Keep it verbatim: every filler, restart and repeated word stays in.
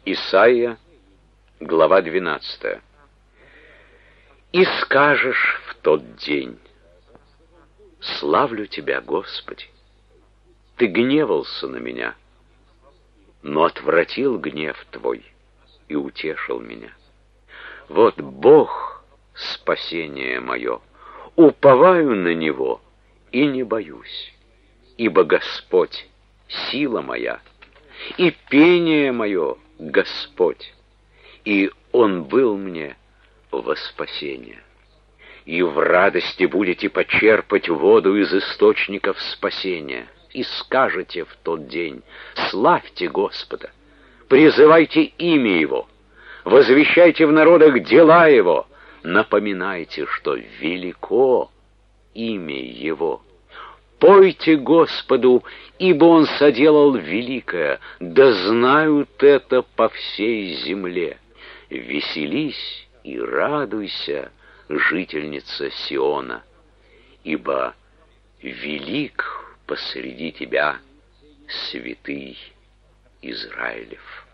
Исайя, глава двенадцатая. «И скажешь в тот день: славлю Тебя, Господи! Ты гневался на меня, но отвратил гнев Твой и утешил меня. Вот Бог — спасение мое, уповаю на Него и не боюсь, ибо Господь — сила моя, и пение мое — Господь, и Он был мне во спасение. И в радости будете почерпать воду из источников спасения, и скажете в тот день: славьте Господа, призывайте имя Его, возвещайте в народах дела Его, напоминайте, что велико имя Его. Пойте Господу, ибо Он соделал великое, да знают это по всей земле. Веселись и радуйся, жительница Сиона, ибо велик посреди тебя святый Израилев».